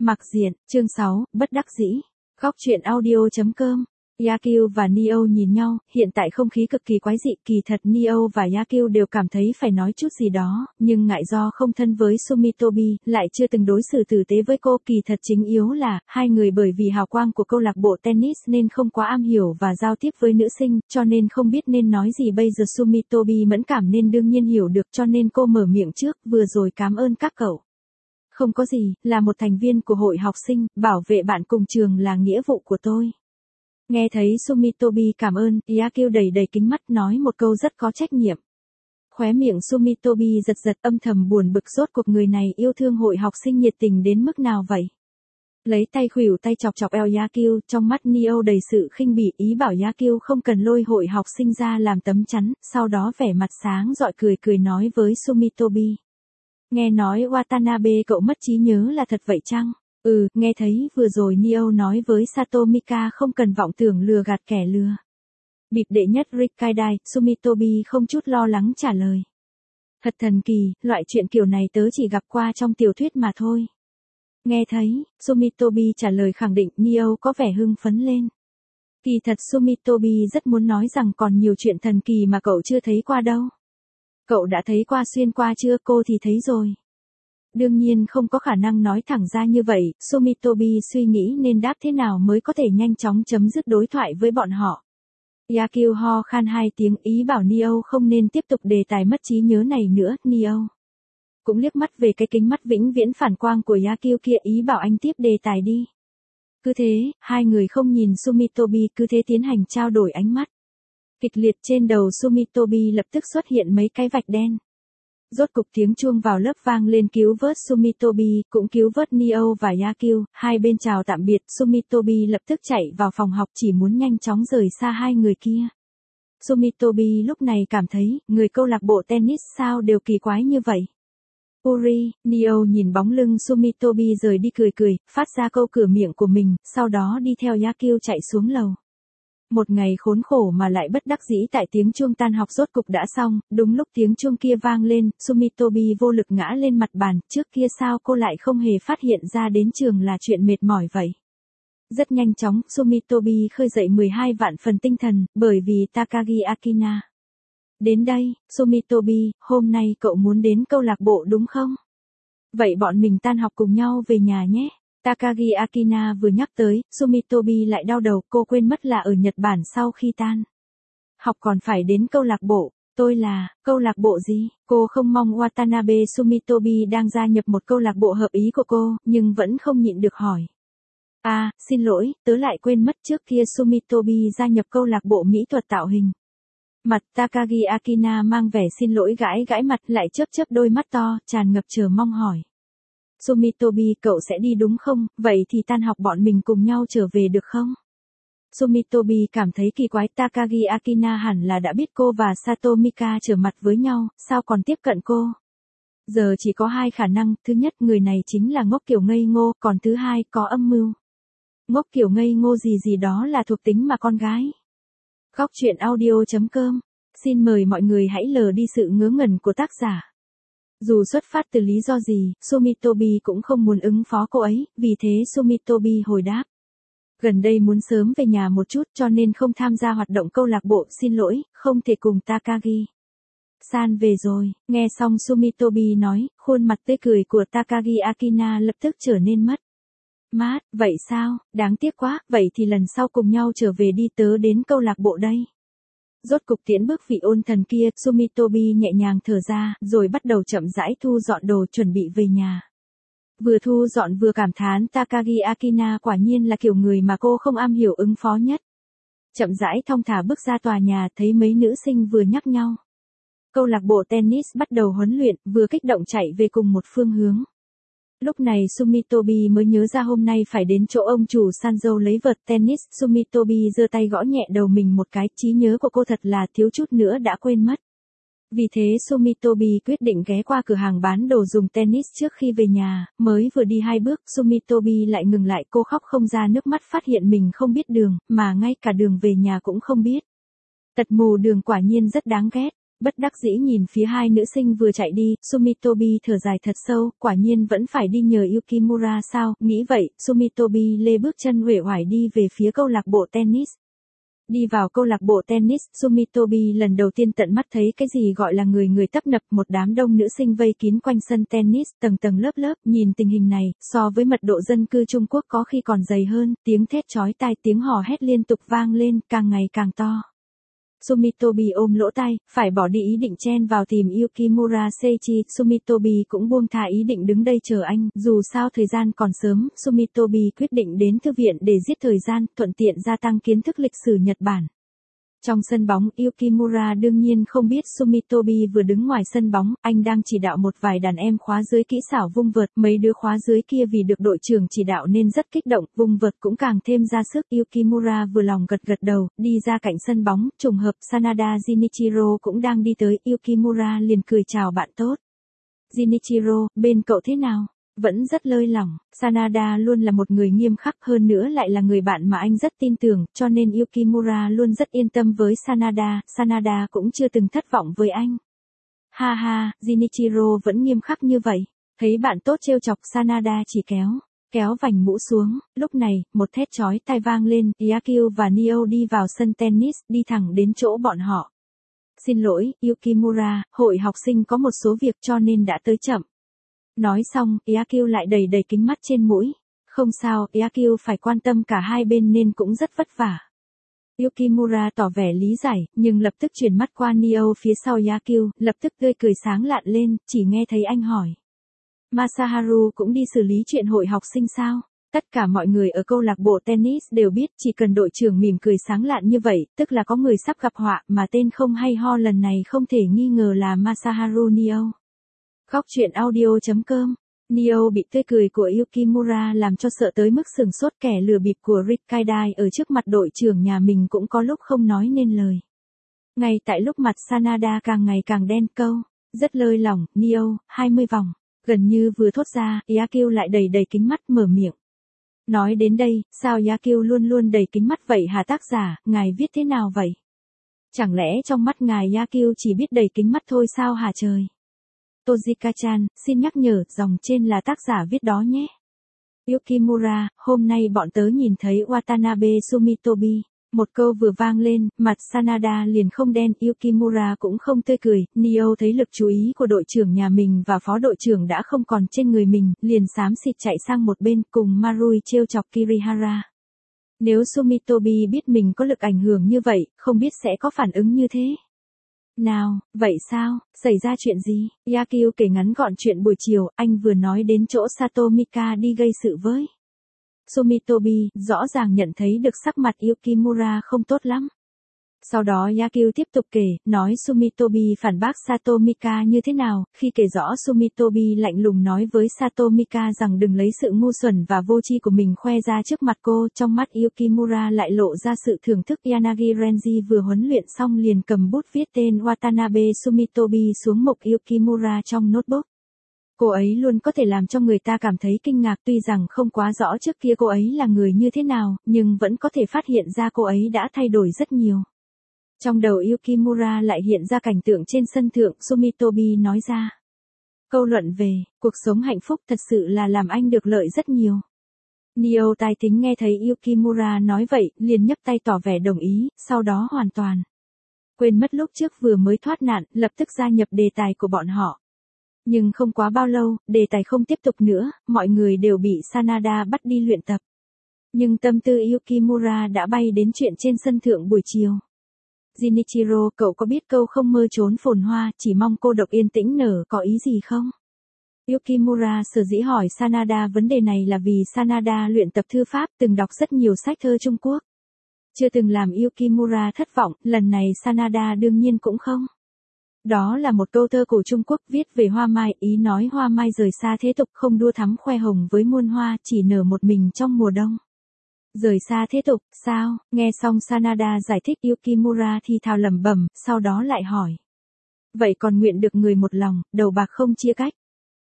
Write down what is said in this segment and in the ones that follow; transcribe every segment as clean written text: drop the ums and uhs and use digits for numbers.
Mặc diện, chương 6, bất đắc dĩ. Góc truyện audio.com. Yakyu và Neo nhìn nhau, hiện tại không khí cực kỳ quái dị, kỳ thật Neo và Yakyu đều cảm thấy phải nói chút gì đó, nhưng ngại do không thân với Sumitobi, lại chưa từng đối xử tử tế với cô, kỳ thật chính yếu là, hai người bởi vì hào quang của câu lạc bộ tennis nên không quá am hiểu và giao tiếp với nữ sinh, cho nên không biết nên nói gì bây giờ Sumitobi mẫn cảm nên đương nhiên hiểu được cho nên cô mở miệng trước, vừa rồi cảm ơn các cậu. Không có gì, là một thành viên của hội học sinh, bảo vệ bạn cùng trường là nghĩa vụ của tôi. Nghe thấy Sumitobi cảm ơn, Yakyu đầy đầy kính mắt nói một câu rất có trách nhiệm. Khóe miệng Sumitobi giật giật âm thầm buồn bực rốt cuộc người này yêu thương hội học sinh nhiệt tình đến mức nào vậy. Lấy tay khuỷu tay chọc chọc eo Yakyu, trong mắt Neo đầy sự khinh bỉ, ý bảo Yakyu không cần lôi hội học sinh ra làm tấm chắn, sau đó vẻ mặt sáng rọi cười cười nói với Sumitobi. Nghe nói Watanabe cậu mất trí nhớ là thật vậy chăng? Nghe thấy vừa rồi Neo nói với Satomika không cần vọng tưởng lừa gạt kẻ lừa. Bịp đệ nhất Rikkaidai, Sumitobi không chút lo lắng trả lời. Thật thần kỳ, loại chuyện kiểu này tớ chỉ gặp qua trong tiểu thuyết mà thôi. Nghe thấy, Sumitobi trả lời khẳng định, Neo có vẻ hưng phấn lên. Kỳ thật Sumitobi rất muốn nói rằng còn nhiều chuyện thần kỳ mà cậu chưa thấy qua đâu. Cậu đã thấy qua xuyên qua chưa? Cô thì thấy rồi. Đương nhiên không có khả năng nói thẳng ra như vậy, Sumitobi suy nghĩ nên đáp thế nào mới có thể nhanh chóng chấm dứt đối thoại với bọn họ. Yakyu ho khan hai tiếng ý bảo Neo không nên tiếp tục đề tài mất trí nhớ này nữa, Neo. Cũng liếc mắt về cái kính mắt vĩnh viễn phản quang của Yakyu kia ý bảo anh tiếp đề tài đi. Cứ thế, hai người không nhìn Sumitobi cứ thế tiến hành trao đổi ánh mắt. Kịch liệt trên đầu Sumitobi lập tức xuất hiện mấy cái vạch đen. Rốt cục tiếng chuông vào lớp vang lên cứu vớt Sumitobi, cũng cứu vớt Neo và Yakyu, hai bên chào tạm biệt, Sumitobi lập tức chạy vào phòng học chỉ muốn nhanh chóng rời xa hai người kia. Sumitobi lúc này cảm thấy, người câu lạc bộ tennis sao đều kỳ quái như vậy. Uri, Neo nhìn bóng lưng Sumitobi rời đi cười cười, phát ra câu cửa miệng của mình, sau đó đi theo Yakyu chạy xuống lầu. Một ngày khốn khổ mà lại bất đắc dĩ tại tiếng chuông tan học rốt cục đã xong, đúng lúc tiếng chuông kia vang lên, Sumitobi vô lực ngã lên mặt bàn, trước kia sao cô lại không hề phát hiện ra đến trường là chuyện mệt mỏi vậy. Rất nhanh chóng, Sumitobi khơi dậy 12 vạn phần tinh thần, bởi vì Takagi Akina. Đến đây, Sumitobi, hôm nay cậu muốn đến câu lạc bộ đúng không? Vậy bọn mình tan học cùng nhau về nhà nhé. Takagi Akina vừa nhắc tới, Sumitobi lại đau đầu, cô quên mất là ở Nhật Bản sau khi tan học còn phải đến câu lạc bộ. Tôi là, câu lạc bộ gì? Cô không mong Watanabe Sumitobi đang gia nhập một câu lạc bộ hợp ý của cô, nhưng vẫn không nhịn được hỏi. Xin lỗi, tớ lại quên mất trước kia Sumitobi gia nhập câu lạc bộ mỹ thuật tạo hình. Mặt Takagi Akina mang vẻ xin lỗi gãi gãi mặt lại chớp chớp đôi mắt to, tràn ngập chờ mong hỏi. Sumitobi cậu sẽ đi đúng không, vậy thì tan học bọn mình cùng nhau trở về được không? Sumitobi cảm thấy kỳ quái, Takagi Akina hẳn là đã biết cô và Satomika trở mặt với nhau, sao còn tiếp cận cô? Giờ chỉ có hai khả năng, thứ nhất người này chính là ngốc kiểu ngây ngô, còn thứ hai có âm mưu. Ngốc kiểu ngây ngô gì đó là thuộc tính mà con gái. Góc truyện audio.com. Xin mời mọi người hãy lờ đi sự ngớ ngẩn của tác giả. Dù xuất phát từ lý do gì, Sumitobi cũng không muốn ứng phó cô ấy, vì thế Sumitobi hồi đáp. Gần đây muốn sớm về nhà một chút cho nên không tham gia hoạt động câu lạc bộ, xin lỗi, không thể cùng Takagi. San về rồi, nghe xong Sumitobi nói, khuôn mặt tươi cười của Takagi Akina lập tức trở nên mất mát, vậy sao, đáng tiếc quá, vậy thì lần sau cùng nhau trở về đi, tớ đến câu lạc bộ đây. Rốt cục tiễn bước vị ôn thần kia, Sumitobi nhẹ nhàng thở ra, rồi bắt đầu chậm rãi thu dọn đồ chuẩn bị về nhà. Vừa thu dọn vừa cảm thán Takagi Akina quả nhiên là kiểu người mà cô không am hiểu ứng phó nhất. Chậm rãi thong thả bước ra tòa nhà, thấy mấy nữ sinh vừa nhắc nhau. Câu lạc bộ tennis bắt đầu huấn luyện, vừa kích động chạy về cùng một phương hướng. Lúc này Sumitobi mới nhớ ra hôm nay phải đến chỗ ông chủ Sanjo lấy vợt tennis. Sumitobi giơ tay gõ nhẹ đầu mình một cái, trí nhớ của cô thật là thiếu chút nữa đã quên mất. Vì thế Sumitobi quyết định ghé qua cửa hàng bán đồ dùng tennis trước khi về nhà, mới vừa đi 2 bước, Sumitobi lại ngừng lại, cô khóc không ra nước mắt phát hiện mình không biết đường, mà ngay cả đường về nhà cũng không biết. Tật mù đường quả nhiên rất đáng ghét. bất đắc dĩ nhìn phía hai nữ sinh vừa chạy đi, Sumitobi thở dài thật sâu, quả nhiên vẫn phải đi nhờ Yukimura sao, nghĩ vậy, Sumitobi lê bước chân uể oải đi về phía câu lạc bộ tennis. Đi vào câu lạc bộ tennis, Sumitobi lần đầu tiên tận mắt thấy cái gì gọi là người người tấp nập, một đám đông nữ sinh vây kín quanh sân tennis, tầng tầng lớp lớp, nhìn tình hình này, so với mật độ dân cư Trung Quốc có khi còn dày hơn, tiếng thét chói tai, tiếng hò hét liên tục vang lên, càng ngày càng to. Sumitobi ôm lỗ tai, phải bỏ đi ý định chen vào tìm Yukimura Seichi, Sumitobi cũng buông tha ý định đứng đây chờ anh, dù sao thời gian còn sớm, Sumitobi quyết định đến thư viện để giết thời gian, thuận tiện gia tăng kiến thức lịch sử Nhật Bản. Trong sân bóng, Yukimura đương nhiên không biết Sumitobi vừa đứng ngoài sân bóng, anh đang chỉ đạo một vài đàn em khóa dưới kỹ xảo vung vợt, mấy đứa khóa dưới kia vì được đội trưởng chỉ đạo nên rất kích động, vung vợt cũng càng thêm ra sức. Yukimura vừa lòng gật gật đầu, đi ra cạnh sân bóng, trùng hợp Sanada Jinichiro cũng đang đi tới, Yukimura liền cười chào bạn tốt. Jinichiro, bên cậu thế nào? Vẫn rất lơi lỏng, Sanada luôn là một người nghiêm khắc, hơn nữa lại là người bạn mà anh rất tin tưởng, cho nên Yukimura luôn rất yên tâm với Sanada, Sanada cũng chưa từng thất vọng với anh. Ha ha, Jinichiro vẫn nghiêm khắc như vậy, thấy bạn tốt trêu chọc, Sanada chỉ kéo vành mũ xuống, lúc này, một thét chói tai vang lên, Yakyu và Nio đi vào sân tennis, đi thẳng đến chỗ bọn họ. Xin lỗi, Yukimura, hội học sinh có một số việc cho nên đã tới chậm. Nói xong, Yakyu lại đầy kính mắt trên mũi. Không sao, Yakyu phải quan tâm cả hai bên nên cũng rất vất vả. Yukimura tỏ vẻ lý giải, nhưng lập tức chuyển mắt qua Nio phía sau Yakyu, lập tức tươi cười sáng lạn lên, chỉ nghe thấy anh hỏi. Masaharu cũng đi xử lý chuyện hội học sinh sao? Tất cả mọi người ở câu lạc bộ tennis đều biết chỉ cần đội trưởng mỉm cười sáng lạn như vậy, tức là có người sắp gặp họa, mà tên không hay ho lần này không thể nghi ngờ là Masaharu Nio. Góc truyện audio.com. Nio bị tươi cười của Yukimura làm cho sợ tới mức sừng sốt, kẻ lừa bịp của Rikkaidai ở trước mặt đội trưởng nhà mình cũng có lúc không nói nên lời. Ngay tại lúc mặt Sanada càng ngày càng đen câu, rất lơi lỏng, Nio, 20 vòng, gần như vừa thốt ra, Yakyu lại đầy kính mắt mở miệng. Nói đến đây, sao Yakyu luôn luôn đầy kính mắt vậy hả tác giả, ngài viết thế nào vậy? Chẳng lẽ trong mắt ngài Yakyu chỉ biết đầy kính mắt thôi sao hả trời? Tojika-chan, xin nhắc nhở, dòng trên là tác giả viết đó nhé. Yukimura, hôm nay bọn tớ nhìn thấy Watanabe Sumitobi. Một câu vừa vang lên, mặt Sanada liền không đen, Yukimura cũng không tươi cười, Nio thấy lực chú ý của đội trưởng nhà mình và phó đội trưởng đã không còn trên người mình, liền xám xịt chạy sang một bên cùng Marui trêu chọc Kirihara. Nếu Sumitobi biết mình có lực ảnh hưởng như vậy, không biết sẽ có phản ứng như thế. Nào, vậy sao, xảy ra chuyện gì? Yakyu kể ngắn gọn chuyện buổi chiều, anh vừa nói đến chỗ Satomika đi gây sự với Sumitobi, rõ ràng nhận thấy được sắc mặt Yukimura không tốt lắm. Sau đó Yakyu tiếp tục kể, nói Sumitobi phản bác Satomika như thế nào, khi kể rõ Sumitobi lạnh lùng nói với Satomika rằng đừng lấy sự ngu xuẩn và vô tri của mình khoe ra trước mặt cô, trong mắt Yukimura lại lộ ra sự thưởng thức. Yanagi Renji vừa huấn luyện xong liền cầm bút viết tên Watanabe Sumitobi xuống mộc Yukimura trong notebook. Cô ấy luôn có thể làm cho người ta cảm thấy kinh ngạc, tuy rằng không quá rõ trước kia cô ấy là người như thế nào, nhưng vẫn có thể phát hiện ra cô ấy đã thay đổi rất nhiều. Trong đầu Yukimura lại hiện ra cảnh tượng trên sân thượng, Sumitobi nói ra. Câu luận về, cuộc sống hạnh phúc thật sự là làm anh được lợi rất nhiều. Nio tai thính nghe thấy Yukimura nói vậy, liền nhấc tay tỏ vẻ đồng ý, sau đó hoàn toàn quên mất lúc trước vừa mới thoát nạn, lập tức gia nhập đề tài của bọn họ. Nhưng không quá bao lâu, đề tài không tiếp tục nữa, mọi người đều bị Sanada bắt đi luyện tập. Nhưng tâm tư Yukimura đã bay đến chuyện trên sân thượng buổi chiều. Jinichiro, cậu có biết câu không mơ trốn phồn hoa, chỉ mong cô độc yên tĩnh nở, có ý gì không? Yukimura sở dĩ hỏi Sanada vấn đề này là vì Sanada luyện tập thư pháp, từng đọc rất nhiều sách thơ Trung Quốc. Chưa từng làm Yukimura thất vọng, lần này Sanada đương nhiên cũng không. Đó là một câu thơ cổ Trung Quốc viết về hoa mai, ý nói hoa mai rời xa thế tục, không đua thắm khoe hồng với muôn hoa, chỉ nở một mình trong mùa đông. Rời xa thế tục, sao? Nghe xong Sanada giải thích, Yukimura thì thào lẩm bẩm, sau đó lại hỏi. Vậy còn nguyện được người một lòng, đầu bạc không chia cách.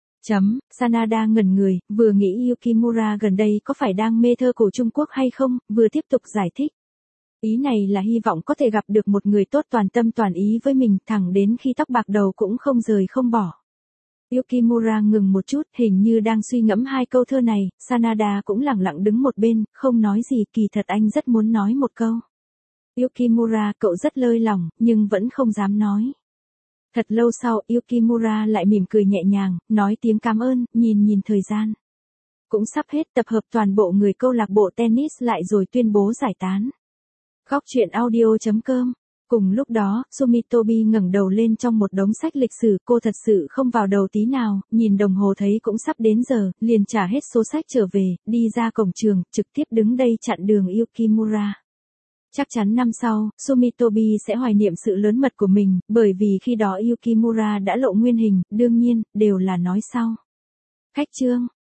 Sanada ngẩn người, vừa nghĩ Yukimura gần đây có phải đang mê thơ cổ Trung Quốc hay không, vừa tiếp tục giải thích. Ý này là hy vọng có thể gặp được một người tốt toàn tâm toàn ý với mình, thẳng đến khi tóc bạc đầu cũng không rời không bỏ. Yukimura ngừng một chút, hình như đang suy ngẫm hai câu thơ này, Sanada cũng lặng lặng đứng một bên, không nói gì, kỳ thật anh rất muốn nói một câu. Yukimura, cậu rất lơi lỏng, nhưng vẫn không dám nói. Thật lâu sau, Yukimura lại mỉm cười nhẹ nhàng, nói tiếng cảm ơn, nhìn thời gian. Cũng sắp hết, tập hợp toàn bộ người câu lạc bộ tennis lại rồi tuyên bố giải tán. Góc truyện audio.com. Cùng lúc đó, Sumitobi ngẩng đầu lên trong một đống sách lịch sử, cô thật sự không vào đầu tí nào, nhìn đồng hồ thấy cũng sắp đến giờ, liền trả hết số sách trở về, đi ra cổng trường, trực tiếp đứng đây chặn đường Yukimura. Chắc chắn năm sau, Sumitobi sẽ hoài niệm sự lớn mật của mình, bởi vì khi đó Yukimura đã lộ nguyên hình, đương nhiên, đều là nói sau. Khách chương.